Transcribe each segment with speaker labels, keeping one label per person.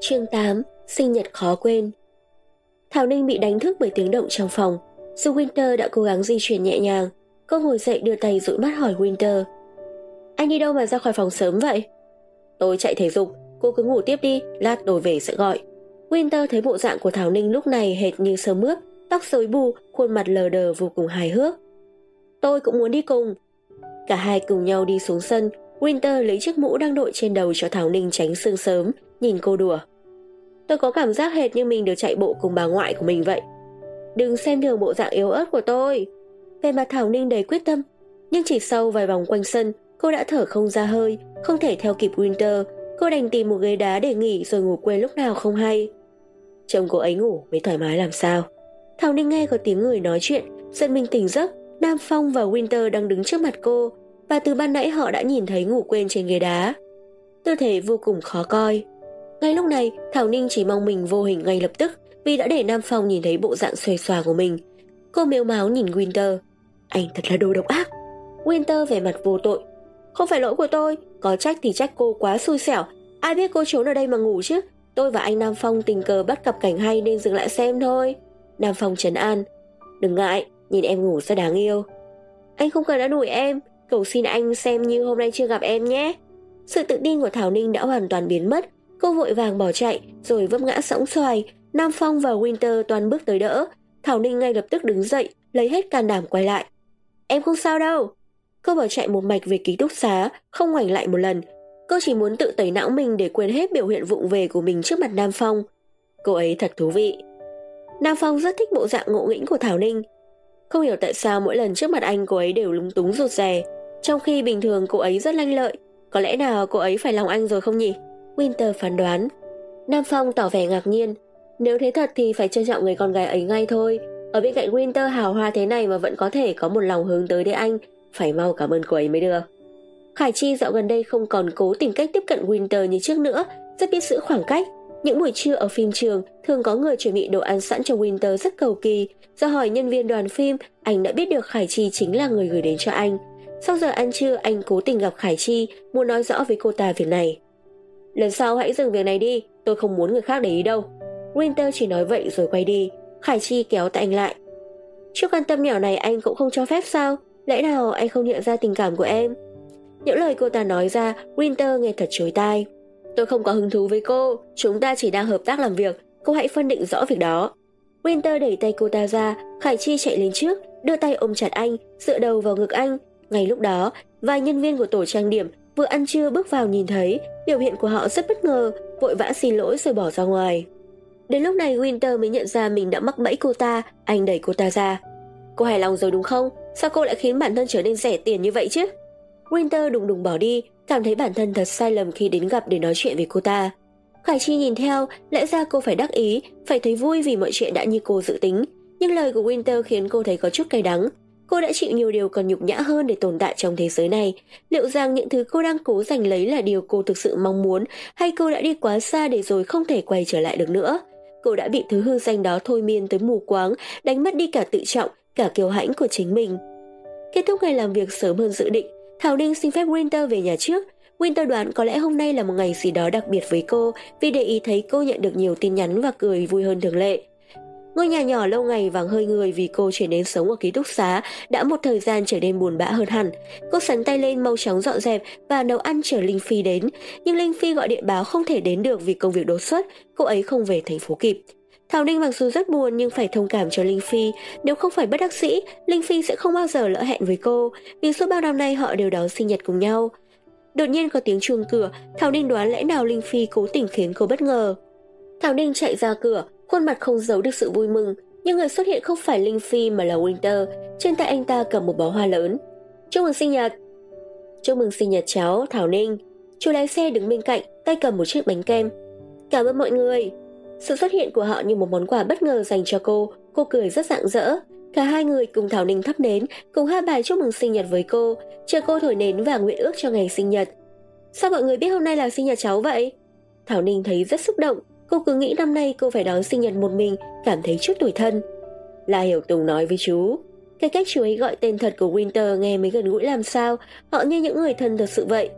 Speaker 1: Chương 8, sinh nhật khó quên. Thảo Ninh bị đánh thức bởi tiếng động trong phòng. Dù Winter đã cố gắng di chuyển nhẹ nhàng, cô ngồi dậy đưa tay dụi mắt hỏi Winter: "Anh đi đâu mà ra khỏi phòng sớm vậy?" "Tôi chạy thể dục, cô cứ ngủ tiếp đi, lát tôi về sẽ gọi." Winter thấy bộ dạng của Thảo Ninh lúc này hệt như sớm mướp, tóc rối bù, khuôn mặt lờ đờ vô cùng hài hước. "Tôi cũng muốn đi cùng." Cả hai cùng nhau đi xuống sân. Winter lấy chiếc mũ đang đội trên đầu cho Thảo Ninh tránh sương sớm, nhìn cô đùa: "Tôi có cảm giác hệt như mình được chạy bộ cùng bà ngoại của mình vậy." "Đừng xem thường bộ dạng yếu ớt của tôi." Về mặt Thảo Ninh đầy quyết tâm, nhưng chỉ sau vài vòng quanh sân, cô đã thở không ra hơi, không thể theo kịp Winter. Cô đành tìm một ghế đá để nghỉ rồi ngủ quên lúc nào không hay. Trông cô ấy ngủ mới thoải mái làm sao. Thảo Ninh nghe có tiếng người nói chuyện, giật mình tỉnh giấc. Nam Phong và Winter đang đứng trước mặt cô, và từ ban nãy họ đã nhìn thấy ngủ quên trên ghế đá. Tư thế vô cùng khó coi. Ngay lúc này, Thảo Ninh chỉ mong mình vô hình ngay lập tức, vì đã để Nam Phong nhìn thấy bộ dạng xuề xòa của mình. Cô mếu máo nhìn Winter: "Anh thật là đồ độc ác." Winter vẻ mặt vô tội: "Không phải lỗi của tôi, có trách thì trách cô quá xui xẻo. Ai biết cô trốn ở đây mà ngủ chứ. Tôi và anh Nam Phong tình cờ bắt gặp cảnh hay nên dừng lại xem thôi." Nam Phong trấn an: "Đừng ngại, nhìn em ngủ rất đáng yêu." "Anh không cần đã đuổi em, cầu xin anh xem như hôm nay chưa gặp em nhé." Sự tự tin của Thảo Ninh đã hoàn toàn biến mất. Cô vội vàng bỏ chạy rồi vấp ngã sõng xoài. Nam Phong và Winter toan bước tới đỡ. Thảo Ninh ngay lập tức đứng dậy, lấy hết can đảm quay lại: "Em không sao đâu." Cô bỏ chạy một mạch về ký túc xá, không ngoảnh lại một lần. Cô chỉ muốn tự tẩy não mình để quên hết biểu hiện vụng về của mình trước mặt Nam Phong. Cô ấy thật thú vị. Nam Phong rất thích bộ dạng ngộ nghĩnh của Thảo Ninh. Không hiểu tại sao mỗi lần trước mặt anh cô ấy đều lúng túng rụt rè, trong khi bình thường cô ấy rất lanh lợi. Có lẽ nào cô ấy phải lòng anh rồi không nhỉ? Winter phán đoán. Nam Phong tỏ vẻ ngạc nhiên. Nếu thế thật thì phải trân trọng người con gái ấy ngay thôi. Ở bên cạnh Winter hào hoa thế này mà vẫn có thể có một lòng hướng tới để anh, phải mau cảm ơn cô ấy mới được. Khải Chi dạo gần đây không còn cố tìm cách tiếp cận Winter như trước nữa, rất biết giữ khoảng cách. Những buổi trưa ở phim trường, thường có người chuẩn bị đồ ăn sẵn cho Winter rất cầu kỳ. Do hỏi nhân viên đoàn phim, anh đã biết được Khải Chi chính là người gửi đến cho anh. Sau giờ ăn trưa, anh cố tình gặp Khải Chi, muốn nói rõ với cô ta việc này. "Lần sau hãy dừng việc này đi, tôi không muốn người khác để ý đâu." Winter chỉ nói vậy rồi quay đi. Khải Chi kéo tay anh lại: "Chút quan tâm nhỏ này anh cũng không cho phép sao? Lẽ nào anh không nhận ra tình cảm của em?" Những lời cô ta nói ra, Winter nghe thật chối tai. "Tôi không có hứng thú với cô, chúng ta chỉ đang hợp tác làm việc, cô hãy phân định rõ việc đó." Winter đẩy tay cô ta ra. Khải Chi chạy lên trước, đưa tay ôm chặt anh, dựa đầu vào ngực anh. Ngay lúc đó, vài nhân viên của tổ trang điểm vừa ăn trưa bước vào nhìn thấy, biểu hiện của họ rất bất ngờ, vội vã xin lỗi rồi bỏ ra ngoài. Đến lúc này Winter mới nhận ra mình đã mắc bẫy cô ta. Anh đẩy cô ta ra: "Cô hài lòng rồi đúng không? Sao cô lại khiến bản thân trở nên rẻ tiền như vậy chứ?" Winter đùng đùng bỏ đi, cảm thấy bản thân thật sai lầm khi đến gặp để nói chuyện với cô ta. Khải Chi nhìn theo, lẽ ra cô phải đắc ý, phải thấy vui vì mọi chuyện đã như cô dự tính. Nhưng lời của Winter khiến cô thấy có chút cay đắng. Cô đã chịu nhiều điều còn nhục nhã hơn để tồn tại trong thế giới này. Liệu rằng những thứ cô đang cố giành lấy là điều cô thực sự mong muốn, hay cô đã đi quá xa để rồi không thể quay trở lại được nữa? Cô đã bị thứ hư danh đó thôi miên tới mù quáng, đánh mất đi cả tự trọng, cả kiêu hãnh của chính mình. Kết thúc ngày làm việc sớm hơn dự định, Thảo Ninh xin phép Winter về nhà trước. Winter đoán có lẽ hôm nay là một ngày gì đó đặc biệt với cô, vì để ý thấy cô nhận được nhiều tin nhắn và cười vui hơn thường lệ. Ngôi nhà nhỏ lâu ngày vắng hơi người vì cô chuyển đến sống ở ký túc xá đã một thời gian trở nên buồn bã hơn hẳn. Cô sắn tay lên mau chóng dọn dẹp và nấu ăn chờ Linh Phi đến, nhưng Linh Phi gọi điện báo không thể đến được vì công việc đột xuất, cô ấy không về thành phố kịp. Thảo Ninh mặc dù rất buồn nhưng phải thông cảm cho Linh Phi. Nếu không phải bất đắc dĩ, Linh Phi sẽ không bao giờ lỡ hẹn với cô, vì suốt bao năm nay họ đều đón sinh nhật cùng nhau. Đột nhiên có tiếng chuông cửa. Thảo Ninh đoán lẽ nào Linh Phi cố tình khiến cô bất ngờ. Thảo Ninh chạy ra cửa, khuôn mặt không giấu được sự vui mừng. Nhưng người xuất hiện không phải Linh Phi mà là Winter. Trên tay anh ta cầm một bó hoa lớn. "Chúc mừng sinh nhật." "Chúc mừng sinh nhật cháu, Thảo Ninh." Chú lái xe đứng bên cạnh, tay cầm một chiếc bánh kem. "Cảm ơn mọi người." Sự xuất hiện của họ như một món quà bất ngờ dành cho cô cười rất rạng rỡ. Cả hai người cùng Thảo Ninh thắp nến, cùng hát bài chúc mừng sinh nhật với cô, chờ cô thổi nến và nguyện ước cho ngày sinh nhật. "Sao mọi người biết hôm nay là sinh nhật cháu vậy?" Thảo Ninh thấy rất xúc động, cô cứ nghĩ năm nay cô phải đón sinh nhật một mình, cảm thấy chút tủi thân. La Hiểu Tùng nói với chú. Cái cách chú ấy gọi tên thật của Winter nghe mới gần gũi làm sao, họ như những người thân thật sự vậy.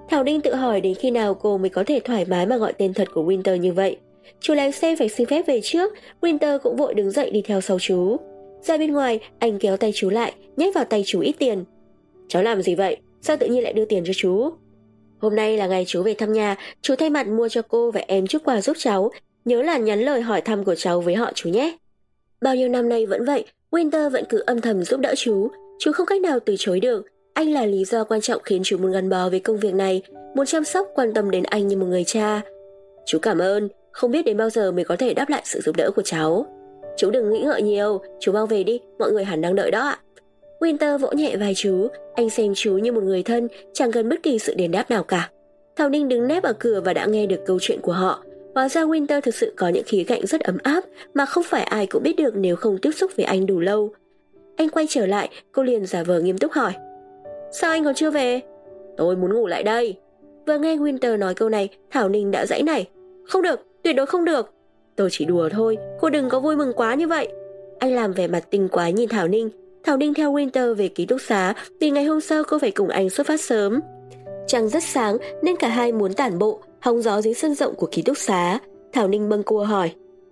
Speaker 1: Thảo Ninh tự hỏi đến khi nào cô mới có thể thoải mái mà gọi tên thật của Winter như vậy. Chú lái xe phải xin phép về trước, Winter cũng vội đứng dậy đi theo sau chú. Ra bên ngoài, anh kéo tay chú lại, nhét vào tay chú ít tiền. Cháu làm gì vậy? Sao tự nhiên lại đưa tiền cho chú? Hôm nay là ngày chú về thăm nhà, chú thay mặt mua cho cô và em chút quà giúp cháu. Nhớ là nhắn lời hỏi thăm của cháu với họ chú nhé. Bao nhiêu năm nay vẫn vậy, Winter vẫn cứ âm thầm giúp đỡ chú không cách nào từ chối được. Anh là lý do quan trọng khiến chú muốn gắn bó với công việc này, muốn chăm sóc quan tâm đến anh như một người cha. Chú cảm ơn, không biết đến bao giờ mới có thể đáp lại sự giúp đỡ của cháu. Chú đừng nghĩ ngợi nhiều, chú mau về đi, mọi người hẳn đang đợi đó ạ. Winter vỗ nhẹ vai chú, anh xem chú như một người thân, chẳng cần bất kỳ sự đền đáp nào cả. Thảo Ninh đứng nép ở cửa và đã nghe được câu chuyện của họ. Hóa ra Winter thực sự có những khía cạnh rất ấm áp mà không phải ai cũng biết được nếu không tiếp xúc với anh đủ lâu. Anh quay trở lại, cô liền giả vờ nghiêm túc hỏi. Sao anh còn chưa về? Tôi muốn ngủ lại đây. Vừa nghe Winter nói câu này, Thảo Ninh đã giãy nảy. Không được, tuyệt đối không được. Tôi chỉ đùa thôi, cô đừng có vui mừng quá như vậy. Anh làm vẻ mặt tinh quái nhìn Thảo Ninh. Thảo Ninh theo Winter về ký túc xá vì ngày hôm sau cô phải cùng anh xuất phát sớm. Trăng rất sáng nên cả hai muốn tản bộ, hóng gió dưới sân rộng của ký túc xá. Thảo Ninh bâng cua hỏi.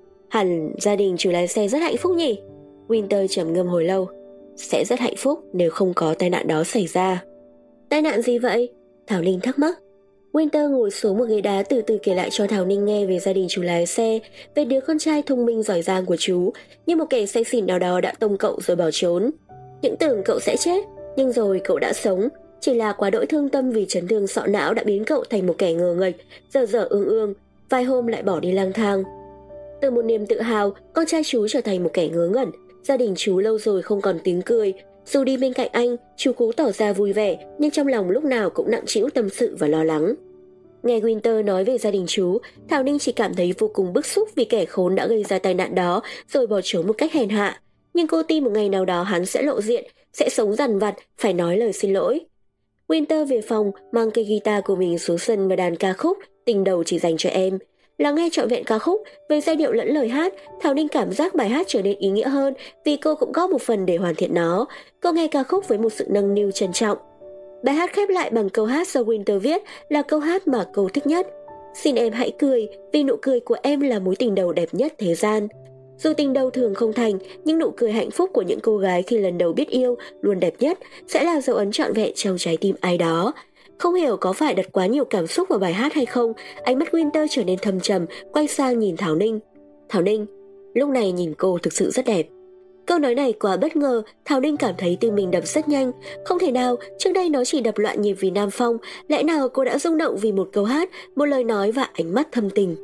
Speaker 1: Hẳn gia đình chủ lái xe rất hạnh phúc nhỉ? Winter trầm ngâm hồi lâu. Sẽ rất hạnh phúc nếu không có tai nạn đó xảy ra. Tai nạn gì vậy? Thảo Ninh thắc mắc. Winter ngồi xuống một ghế đá từ từ kể lại cho Thảo Ninh nghe về gia đình chủ lái xe, về đứa con trai thông minh giỏi giang của chú, như một kẻ say xỉn nào đó đã tông cậu rồi bỏ trốn. Những tưởng cậu sẽ chết, nhưng rồi cậu đã sống, chỉ là quá đỗi thương tâm vì chấn thương sọ não đã biến cậu thành một kẻ ngờ nghệch, dở dở ương ương, vài hôm lại bỏ đi lang thang. Từ một niềm tự hào, con trai chú trở thành một kẻ ngớ ngẩn, gia đình chú lâu rồi không còn tiếng cười. Dù đi bên cạnh anh, chú cố tỏ ra vui vẻ, nhưng trong lòng lúc nào cũng nặng trĩu tâm sự và lo lắng. Nghe Winter nói về gia đình chú, Thảo Ninh chỉ cảm thấy vô cùng bức xúc vì kẻ khốn đã gây ra tai nạn đó rồi bỏ trốn một cách hèn hạ. Nhưng cô tin một ngày nào đó hắn sẽ lộ diện, sẽ sống dằn vặt, phải nói lời xin lỗi. Winter về phòng, mang cây guitar của mình xuống sân và đàn ca khúc Tình đầu chỉ dành cho em. Lắng nghe trọn vẹn ca khúc, với giai điệu lẫn lời hát, Thảo Ninh cảm giác bài hát trở nên ý nghĩa hơn vì cô cũng góp một phần để hoàn thiện nó. Cô nghe ca khúc với một sự nâng niu trân trọng. Bài hát khép lại bằng câu hát do Winter viết, là câu hát mà cô thích nhất. Xin em hãy cười, vì nụ cười của em là mối tình đầu đẹp nhất thế gian. Dù tình đầu thường không thành, nhưng nụ cười hạnh phúc của những cô gái khi lần đầu biết yêu luôn đẹp nhất, sẽ là dấu ấn trọn vẹn trong trái tim ai đó. Không hiểu có phải đặt quá nhiều cảm xúc vào bài hát hay không, ánh mắt Winter trở nên thâm trầm, quay sang nhìn Thảo Ninh. Thảo Ninh, lúc này nhìn cô thực sự rất đẹp. Câu nói này quá bất ngờ, Thảo Ninh cảm thấy tim mình đập rất nhanh. Không thể nào, trước đây nó chỉ đập loạn nhịp vì Nam Phong, lẽ nào cô đã rung động vì một câu hát, một lời nói và ánh mắt thâm tình.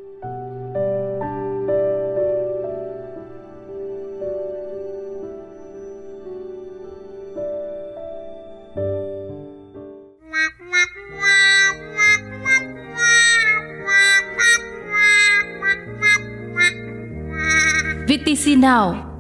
Speaker 2: VTC Now